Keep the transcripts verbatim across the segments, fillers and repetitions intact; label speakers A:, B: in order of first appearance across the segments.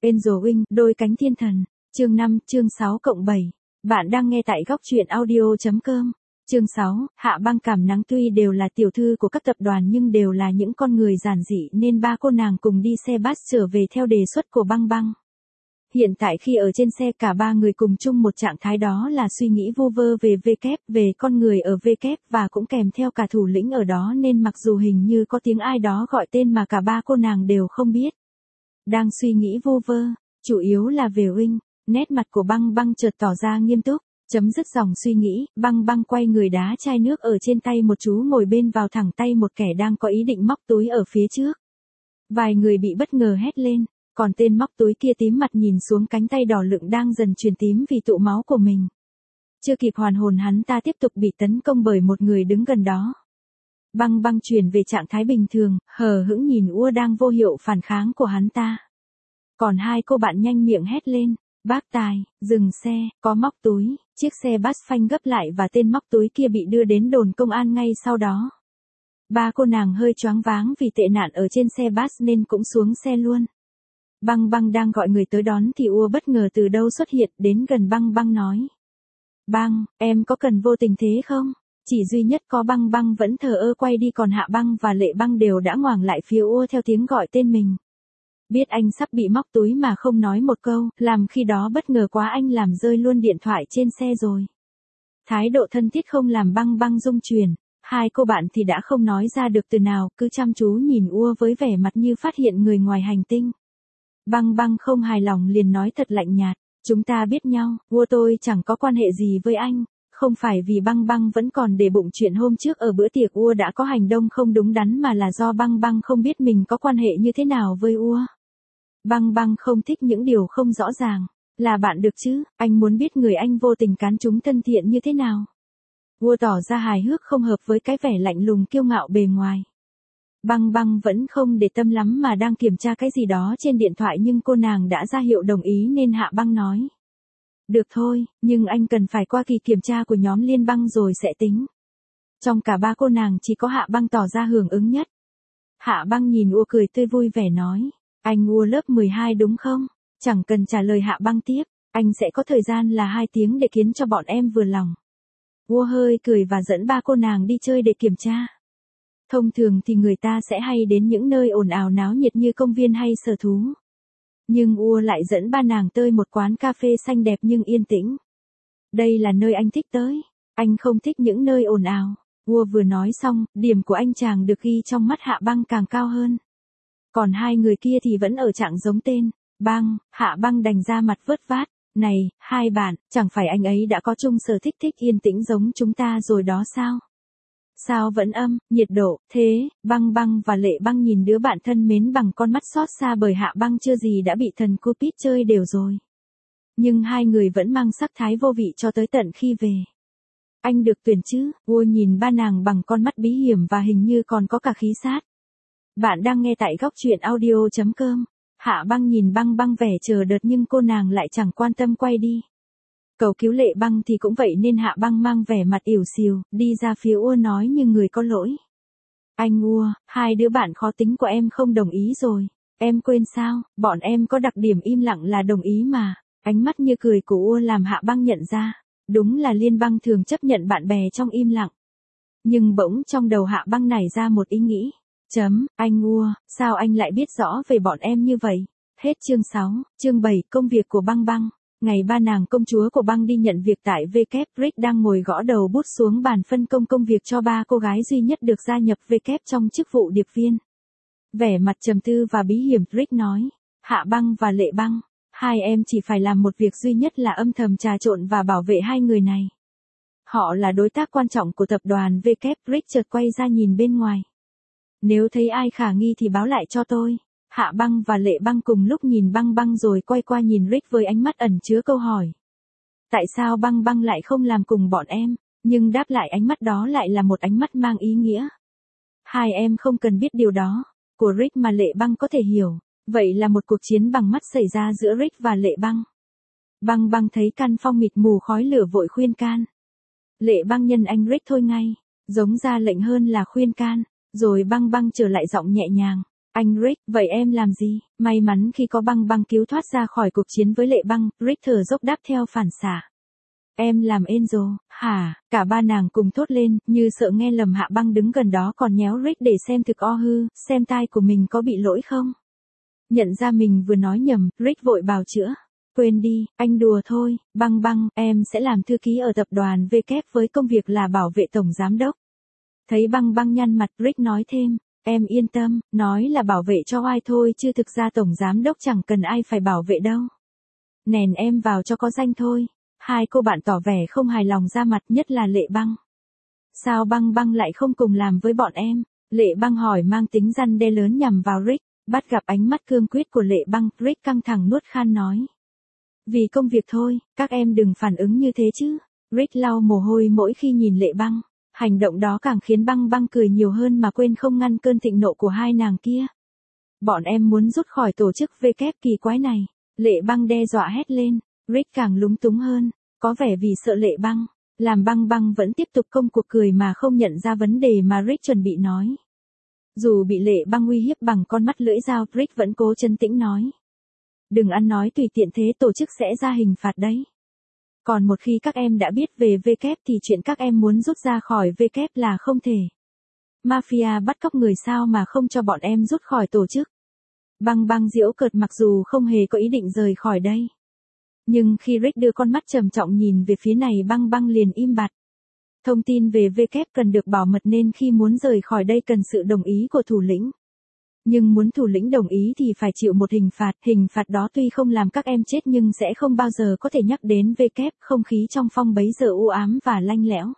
A: Angel Wing, đôi cánh thiên thần. Chương năm, chương sáu cộng bảy. Bạn đang nghe tại góc truyện audio.com. Chương sáu, Hạ Băng Cảm Nắng tuy đều là tiểu thư của các tập đoàn nhưng đều là những con người giản dị nên ba cô nàng cùng đi xe bus trở về theo đề xuất của Băng Băng. Hiện tại khi ở trên xe cả ba người cùng chung một trạng thái đó là suy nghĩ vu vơ về V kép, về con người ở V kép và cũng kèm theo cả thủ lĩnh ở đó nên mặc dù hình như có tiếng ai đó gọi tên mà cả ba cô nàng đều không biết. Đang suy nghĩ vu vơ, chủ yếu là về Wing, nét mặt của Băng Băng chợt tỏ ra nghiêm túc, chấm dứt dòng suy nghĩ, Băng Băng quay người đá chai nước ở trên tay một chú ngồi bên vào thẳng tay một kẻ đang có ý định móc túi ở phía trước. Vài người bị bất ngờ hét lên. Còn tên móc túi kia tím mặt nhìn xuống cánh tay đỏ lựng đang dần chuyển tím vì tụ máu của mình. Chưa kịp hoàn hồn hắn ta tiếp tục bị tấn công bởi một người đứng gần đó. Băng Băng chuyển về trạng thái bình thường, hờ hững nhìn Ua đang vô hiệu phản kháng của hắn ta. Còn hai cô bạn nhanh miệng hét lên, bác tài, dừng xe, có móc túi, chiếc xe bus phanh gấp lại và tên móc túi kia bị đưa đến đồn công an ngay sau đó. Ba cô nàng hơi choáng váng vì tệ nạn ở trên xe bus nên cũng xuống xe luôn. Băng Băng đang gọi người tới đón thì Ua bất ngờ từ đâu xuất hiện đến gần Băng Băng nói. Băng, em có cần vô tình thế không? Chỉ duy nhất có Băng Băng vẫn thờ ơ quay đi còn Hạ Băng và Lệ Băng đều đã ngoảnh lại phía Ua theo tiếng gọi tên mình. Biết anh sắp bị móc túi mà không nói một câu, làm khi đó bất ngờ quá anh làm rơi luôn điện thoại trên xe rồi. Thái độ thân thiết không làm Băng Băng rung chuyển, hai cô bạn thì đã không nói ra được từ nào, cứ chăm chú nhìn Ua với vẻ mặt như phát hiện người ngoài hành tinh. Băng Băng không hài lòng liền nói thật lạnh nhạt, chúng ta biết nhau, Ua tôi chẳng có quan hệ gì với anh, không phải vì Băng Băng vẫn còn để bụng chuyện hôm trước ở bữa tiệc Ua đã có hành động không đúng đắn mà là do Băng Băng không biết mình có quan hệ như thế nào với Ua. Băng Băng không thích những điều không rõ ràng, là bạn được chứ, anh muốn biết người anh vô tình cán trúng thân thiện như thế nào. Ua tỏ ra hài hước không hợp với cái vẻ lạnh lùng kiêu ngạo bề ngoài. Băng Băng vẫn không để tâm lắm mà đang kiểm tra cái gì đó trên điện thoại nhưng cô nàng đã ra hiệu đồng ý nên Hạ Băng nói. Được thôi, nhưng anh cần phải qua kỳ kiểm tra của nhóm Liên Bang rồi sẽ tính. Trong cả ba cô nàng chỉ có Hạ Băng tỏ ra hưởng ứng nhất. Hạ Băng nhìn Ua cười tươi vui vẻ nói. Anh Ua lớp mười hai đúng không? Chẳng cần trả lời Hạ Băng tiếp, anh sẽ có thời gian là hai tiếng để khiến cho bọn em vừa lòng. Ua hơi cười và dẫn ba cô nàng đi chơi để kiểm tra. Thông thường thì người ta sẽ hay đến những nơi ồn ào náo nhiệt như công viên hay sở thú. Nhưng Ua lại dẫn ba nàng tới một quán cà phê xanh đẹp nhưng yên tĩnh. Đây là nơi anh thích tới. Anh không thích những nơi ồn ào. Ua vừa nói xong, điểm của anh chàng được ghi trong mắt Hạ Băng càng cao hơn. Còn hai người kia thì vẫn ở trạng giống tên. Băng, Hạ Băng đành ra mặt vớt vát. Này, hai bạn, chẳng phải anh ấy đã có chung sở thích thích yên tĩnh giống chúng ta rồi đó sao? Sao vẫn âm, nhiệt độ, thế, Băng Băng và Lệ Băng nhìn đứa bạn thân mến bằng con mắt xót xa bởi Hạ Băng chưa gì đã bị thần Cupid chơi đều rồi. Nhưng hai người vẫn mang sắc thái vô vị cho tới tận khi về. Anh được tuyển chứ, Ua nhìn ba nàng bằng con mắt bí hiểm và hình như còn có cả khí sát. Bạn đang nghe tại góc truyện audio.com. Hạ Băng nhìn Băng Băng vẻ chờ đợi nhưng cô nàng lại chẳng quan tâm quay đi. Cầu cứu Lệ Băng thì cũng vậy nên Hạ Băng mang vẻ mặt ỉu xìu, đi ra phía Ua nói như người có lỗi. Anh Ua, hai đứa bạn khó tính của em không đồng ý rồi. Em quên sao, bọn em có đặc điểm im lặng là đồng ý mà. Ánh mắt như cười của Ua làm Hạ Băng nhận ra. Đúng là Liên Bang thường chấp nhận bạn bè trong im lặng. Nhưng bỗng trong đầu Hạ Băng nảy ra một ý nghĩ. Chấm, anh Ua, sao anh lại biết rõ về bọn em như vậy? Hết chương sáu, chương bảy, công việc của Băng Băng. Ngày ba nàng công chúa của Băng đi nhận việc tại V kép, Rick đang ngồi gõ đầu bút xuống bàn phân công công việc cho ba cô gái duy nhất được gia nhập V kép trong chức vụ điệp viên. Vẻ mặt trầm tư và bí hiểm, Rick nói, Hạ Băng và Lệ Băng, hai em chỉ phải làm một việc duy nhất là âm thầm trà trộn và bảo vệ hai người này. Họ là đối tác quan trọng của tập đoàn V kép, Rick chợt quay ra nhìn bên ngoài. Nếu thấy ai khả nghi thì báo lại cho tôi. Hạ Băng và Lệ Băng cùng lúc nhìn Băng Băng rồi quay qua nhìn Rick với ánh mắt ẩn chứa câu hỏi. Tại sao Băng Băng lại không làm cùng bọn em? Nhưng đáp lại ánh mắt đó lại là một ánh mắt mang ý nghĩa. Hai em không cần biết điều đó. Của Rick mà Lệ Băng có thể hiểu. Vậy là một cuộc chiến bằng mắt xảy ra giữa Rick và Lệ Băng. Băng Băng thấy căn phòng mịt mù khói lửa vội khuyên can. Lệ Băng nhân anh Rick thôi ngay. Giống ra lệnh hơn là khuyên can. Rồi Băng Băng trở lại giọng nhẹ nhàng. Anh Rick, vậy em làm gì? May mắn khi có băng băng cứu thoát ra khỏi cuộc chiến với Lệ Băng, Rick thở dốc đáp theo phản xạ. Em làm Angel, hả? Cả ba nàng cùng thốt lên, như sợ nghe lầm. Hạ Băng đứng gần đó còn nhéo Rick để xem thực o hư, xem tai của mình có bị lỗi không. Nhận ra mình vừa nói nhầm, Rick vội bào chữa. Quên đi, anh đùa thôi, Băng Băng, em sẽ làm thư ký ở tập đoàn W với công việc là bảo vệ tổng giám đốc. Thấy Băng Băng nhăn mặt, Rick nói thêm, em yên tâm, nói là bảo vệ cho oai thôi chứ thực ra tổng giám đốc chẳng cần ai phải bảo vệ đâu. Nèn em vào cho có danh thôi. Hai cô bạn tỏ vẻ không hài lòng ra mặt, nhất là Lệ Băng. Sao Băng Băng lại không cùng làm với bọn em? Lệ Băng hỏi mang tính răn đe lớn nhằm vào Rick, bắt gặp ánh mắt cương quyết của Lệ Băng, Rick căng thẳng nuốt khan nói. Vì công việc thôi, các em đừng phản ứng như thế chứ. Rick lau mồ hôi mỗi khi nhìn Lệ Băng, hành động đó càng khiến Băng Băng cười nhiều hơn mà quên không ngăn cơn thịnh nộ của hai nàng kia. Bọn em muốn rút khỏi tổ chức W kỳ quái này. Lệ Băng đe dọa hét lên, Rick càng lúng túng hơn, có vẻ vì sợ Lệ Băng, làm Băng Băng vẫn tiếp tục công cuộc cười mà không nhận ra vấn đề mà Rick chuẩn bị nói. Dù bị Lệ Băng uy hiếp bằng con mắt lưỡi dao, Rick vẫn cố trấn tĩnh nói. Đừng ăn nói tùy tiện thế, tổ chức sẽ ra hình phạt đấy. Còn một khi các em đã biết về W thì chuyện các em muốn rút ra khỏi W là không thể. Mafia bắt cóc người sao mà không cho bọn em rút khỏi tổ chức. Băng Băng giễu cợt mặc dù không hề có ý định rời khỏi đây. Nhưng khi Rick đưa con mắt trầm trọng nhìn về phía này, Băng Băng liền im bặt. Thông tin về W cần được bảo mật nên khi muốn rời khỏi đây cần sự đồng ý của thủ lĩnh. Nhưng muốn thủ lĩnh đồng ý thì phải chịu một hình phạt, hình phạt đó tuy không làm các em chết nhưng sẽ không bao giờ có thể nhắc đến W, không khí trong phòng bấy giờ u ám và lanh lẽo.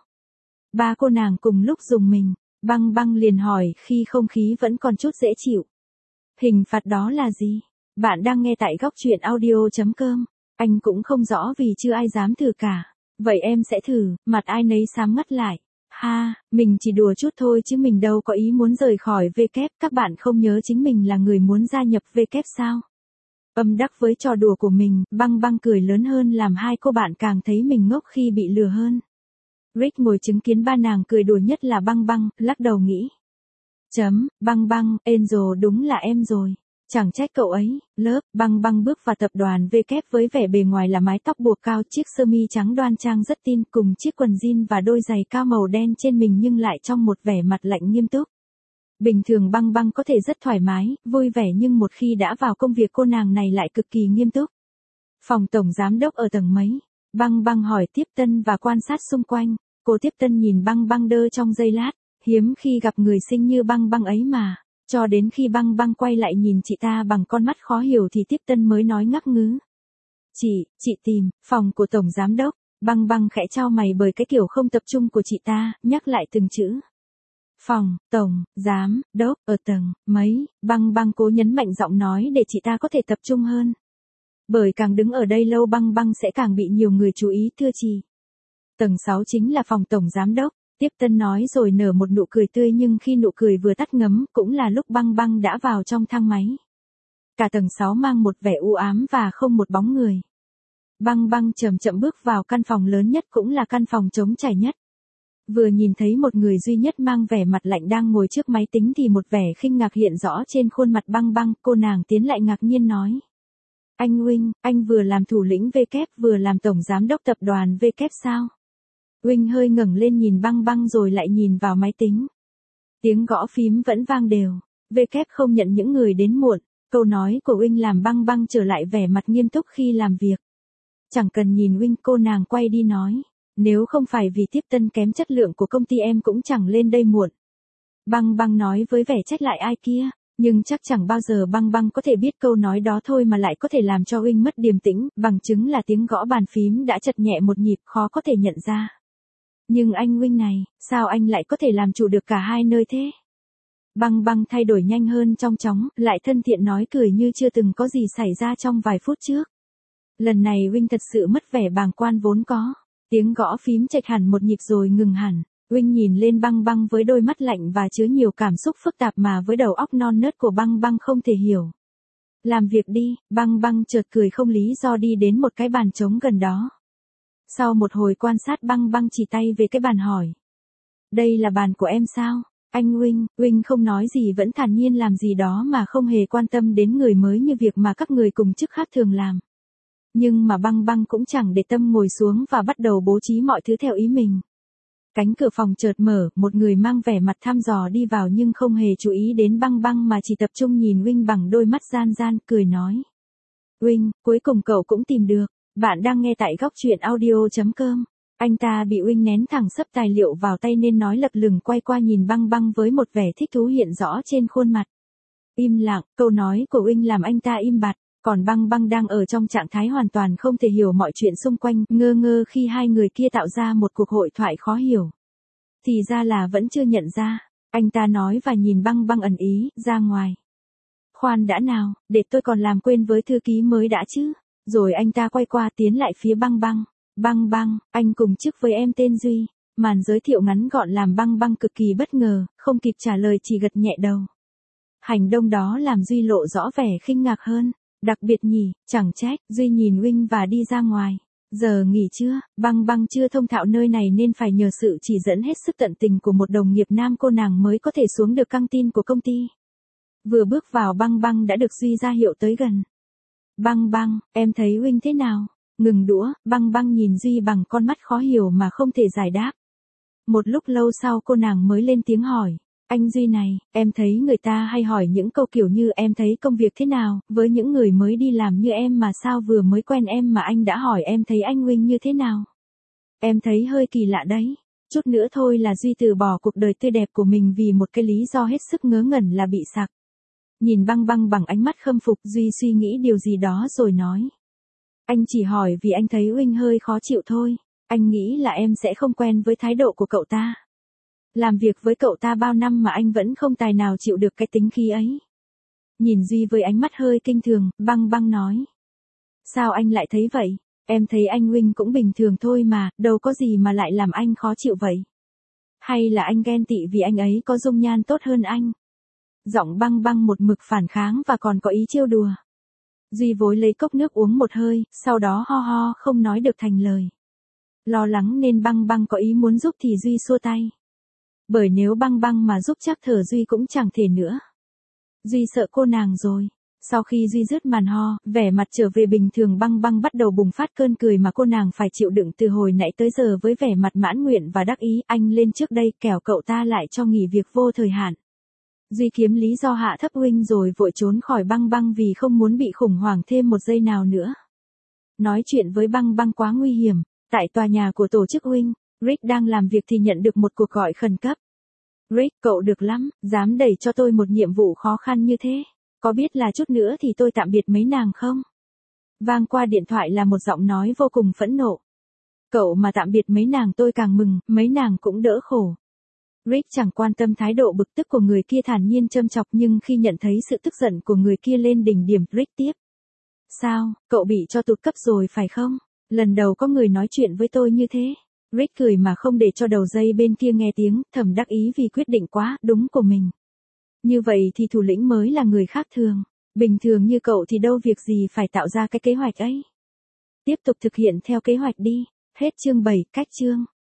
A: Ba cô nàng cùng lúc dùng mình, Băng Băng liền hỏi khi không khí vẫn còn chút dễ chịu. Hình phạt đó là gì? Bạn đang nghe tại góc truyện audio chấm com. Anh cũng không rõ vì chưa ai dám thử cả. Vậy em sẽ thử, mặt ai nấy xám ngắt lại. Ha, mình chỉ đùa chút thôi chứ mình đâu có ý muốn rời khỏi W, các bạn không nhớ chính mình là người muốn gia nhập W sao? Âm đắc với trò đùa của mình, Băng Băng cười lớn hơn làm hai cô bạn càng thấy mình ngốc khi bị lừa hơn. Rick ngồi chứng kiến ba nàng cười đùa nhất là Băng Băng, lắc đầu nghĩ. Chấm, Băng Băng, Angel đúng là em rồi. Chẳng trách cậu ấy, lớp, Băng Băng bước vào tập đoàn W với vẻ bề ngoài là mái tóc buộc cao, chiếc sơ mi trắng đoan trang rất tin cùng chiếc quần jean và đôi giày cao màu đen trên mình nhưng lại trong một vẻ mặt lạnh nghiêm túc. Bình thường Băng Băng có thể rất thoải mái, vui vẻ nhưng một khi đã vào công việc cô nàng này lại cực kỳ nghiêm túc. Phòng tổng giám đốc ở tầng mấy? Băng Băng hỏi tiếp tân và quan sát xung quanh, cô tiếp tân nhìn Băng Băng đơ trong giây lát, hiếm khi gặp người xinh như Băng Băng ấy mà. Cho đến khi Băng Băng quay lại nhìn chị ta bằng con mắt khó hiểu thì tiếp tân mới nói ngắc ngứ. Chị, chị tìm, phòng của tổng giám đốc. Băng Băng khẽ chau mày bởi cái kiểu không tập trung của chị ta, nhắc lại từng chữ. Phòng, tổng, giám, đốc, ở tầng, mấy, Băng Băng cố nhấn mạnh giọng nói để chị ta có thể tập trung hơn. Bởi càng đứng ở đây lâu Băng Băng sẽ càng bị nhiều người chú ý, thưa chị. Tầng sáu chính là phòng tổng giám đốc. Tiếp tân nói rồi nở một nụ cười tươi nhưng khi nụ cười vừa tắt ngấm cũng là lúc Băng Băng đã vào trong thang máy. Cả tầng sáu mang một vẻ u ám và không một bóng người. Băng Băng chậm chậm bước vào căn phòng lớn nhất cũng là căn phòng trống trải nhất. Vừa nhìn thấy một người duy nhất mang vẻ mặt lạnh đang ngồi trước máy tính thì một vẻ khinh ngạc hiện rõ trên khuôn mặt Băng Băng, cô nàng tiến lại ngạc nhiên nói. Anh Huynh, anh vừa làm thủ lĩnh W vừa làm tổng giám đốc tập đoàn W sao? Huynh hơi ngẩng lên nhìn Băng Băng rồi lại nhìn vào máy tính. Tiếng gõ phím vẫn vang đều. W không nhận những người đến muộn. Câu nói của Huynh làm Băng Băng trở lại vẻ mặt nghiêm túc khi làm việc. Chẳng cần nhìn Huynh, cô nàng quay đi nói. Nếu không phải vì tiếp tân kém chất lượng của công ty em cũng chẳng lên đây muộn. Băng Băng nói với vẻ trách lại ai kia. Nhưng chắc chẳng bao giờ Băng Băng có thể biết câu nói đó thôi mà lại có thể làm cho Huynh mất điềm tĩnh. Bằng chứng là tiếng gõ bàn phím đã chật nhẹ một nhịp, khó có thể nhận ra. Nhưng anh Huynh này, sao anh lại có thể làm chủ được cả hai nơi thế? Băng Băng thay đổi nhanh hơn trong chóng, lại thân thiện nói cười như chưa từng có gì xảy ra trong vài phút trước. Lần này Huynh thật sự mất vẻ bàng quan vốn có. Tiếng gõ phím chệch hẳn một nhịp rồi ngừng hẳn. Huynh nhìn lên Băng Băng với đôi mắt lạnh và chứa nhiều cảm xúc phức tạp mà với đầu óc non nớt của Băng Băng không thể hiểu. Làm việc đi, Băng Băng chợt cười không lý do đi đến một cái bàn trống gần đó. Sau một hồi quan sát Băng Băng chỉ tay về cái bàn hỏi. Đây là bàn của em sao? Anh Huynh, Huynh không nói gì vẫn thản nhiên làm gì đó mà không hề quan tâm đến người mới như việc mà các người cùng chức khác thường làm. Nhưng mà Băng Băng cũng chẳng để tâm ngồi xuống và bắt đầu bố trí mọi thứ theo ý mình. Cánh cửa phòng chợt mở, một người mang vẻ mặt thăm dò đi vào nhưng không hề chú ý đến Băng Băng mà chỉ tập trung nhìn Huynh bằng đôi mắt gian gian, cười nói. Huynh, cuối cùng cậu cũng tìm được. Bạn đang nghe tại góc truyện audio chấm com. Anh ta bị Huynh nén thẳng sấp tài liệu vào tay nên nói lật lửng quay qua nhìn Băng Băng với một vẻ thích thú hiện rõ trên khuôn mặt. Im lặng, câu nói của Huynh làm anh ta im bặt, còn Băng Băng đang ở trong trạng thái hoàn toàn không thể hiểu mọi chuyện xung quanh, ngơ ngơ khi hai người kia tạo ra một cuộc hội thoại khó hiểu. Thì ra là vẫn chưa nhận ra, anh ta nói và nhìn Băng Băng ẩn ý, ra ngoài. Khoan đã nào, để tôi còn làm quên với thư ký mới đã chứ. Rồi anh ta quay qua tiến lại phía Băng Băng. Băng Băng, anh cùng chức với em tên Duy. Màn giới thiệu ngắn gọn làm Băng Băng cực kỳ bất ngờ, không kịp trả lời chỉ gật nhẹ đầu. Hành động đó làm Duy lộ rõ vẻ khinh ngạc hơn. Đặc biệt nhỉ, chẳng trách, Duy nhìn Huynh và đi ra ngoài. Giờ nghỉ trưa, Băng Băng chưa thông thạo nơi này nên phải nhờ sự chỉ dẫn hết sức tận tình của một đồng nghiệp nam cô nàng mới có thể xuống được căng tin của công ty. Vừa bước vào Băng Băng đã được Duy ra hiệu tới gần. Băng Băng, em thấy Huynh thế nào? Ngừng đũa, Băng Băng nhìn Duy bằng con mắt khó hiểu mà không thể giải đáp. Một lúc lâu sau cô nàng mới lên tiếng hỏi. Anh Duy này, em thấy người ta hay hỏi những câu kiểu như em thấy công việc thế nào, với những người mới đi làm như em mà sao vừa mới quen em mà anh đã hỏi em thấy anh Huynh như thế nào. Em thấy hơi kỳ lạ đấy. Chút nữa thôi là Duy từ bỏ cuộc đời tươi đẹp của mình vì một cái lý do hết sức ngớ ngẩn là bị sặc. Nhìn Băng Băng bằng ánh mắt khâm phục, Duy suy nghĩ điều gì đó rồi nói. Anh chỉ hỏi vì anh thấy Huynh hơi khó chịu thôi, anh nghĩ là em sẽ không quen với thái độ của cậu ta. Làm việc với cậu ta bao năm mà anh vẫn không tài nào chịu được cái tính khí ấy. Nhìn Duy với ánh mắt hơi kinh thường, Băng Băng nói. Sao anh lại thấy vậy? Em thấy anh Huynh cũng bình thường thôi mà, đâu có gì mà lại làm anh khó chịu vậy. Hay là anh ghen tị vì anh ấy có dung nhan tốt hơn anh? Giọng Băng Băng một mực phản kháng và còn có ý trêu đùa. Duy vối lấy cốc nước uống một hơi, sau đó ho ho không nói được thành lời. Lo lắng nên Băng Băng có ý muốn giúp thì Duy xua tay. Bởi nếu Băng Băng mà giúp chắc thở Duy cũng chẳng thể nữa. Duy sợ cô nàng rồi. Sau khi Duy dứt màn ho, vẻ mặt trở về bình thường Băng Băng bắt đầu bùng phát cơn cười mà cô nàng phải chịu đựng từ hồi nãy tới giờ với vẻ mặt mãn nguyện và đắc ý. Anh lên trước đây kẻo cậu ta lại cho nghỉ việc vô thời hạn. Duy kiếm lý do hạ thấp Huynh rồi vội trốn khỏi Băng Băng vì không muốn bị khủng hoảng thêm một giây nào nữa. Nói chuyện với Băng Băng quá nguy hiểm. Tại tòa nhà của tổ chức Huynh, Rick đang làm việc thì nhận được một cuộc gọi khẩn cấp. Rick, cậu được lắm, dám đẩy cho tôi một nhiệm vụ khó khăn như thế. Có biết là chút nữa thì tôi tạm biệt mấy nàng không? Vang qua điện thoại là một giọng nói vô cùng phẫn nộ. Cậu mà tạm biệt mấy nàng tôi càng mừng, mấy nàng cũng đỡ khổ. Rick chẳng quan tâm thái độ bực tức của người kia thản nhiên châm chọc nhưng khi nhận thấy sự tức giận của người kia lên đỉnh điểm, Rick tiếp. Sao, cậu bị cho tụt cấp rồi phải không? Lần đầu có người nói chuyện với tôi như thế. Rick cười mà không để cho đầu dây bên kia nghe tiếng, thầm đắc ý vì quyết định quá đúng của mình. Như vậy thì thủ lĩnh mới là người khác thường. Bình thường như cậu thì đâu việc gì phải tạo ra cái kế hoạch ấy. Tiếp tục thực hiện theo kế hoạch đi. Hết chương bảy, cách chương.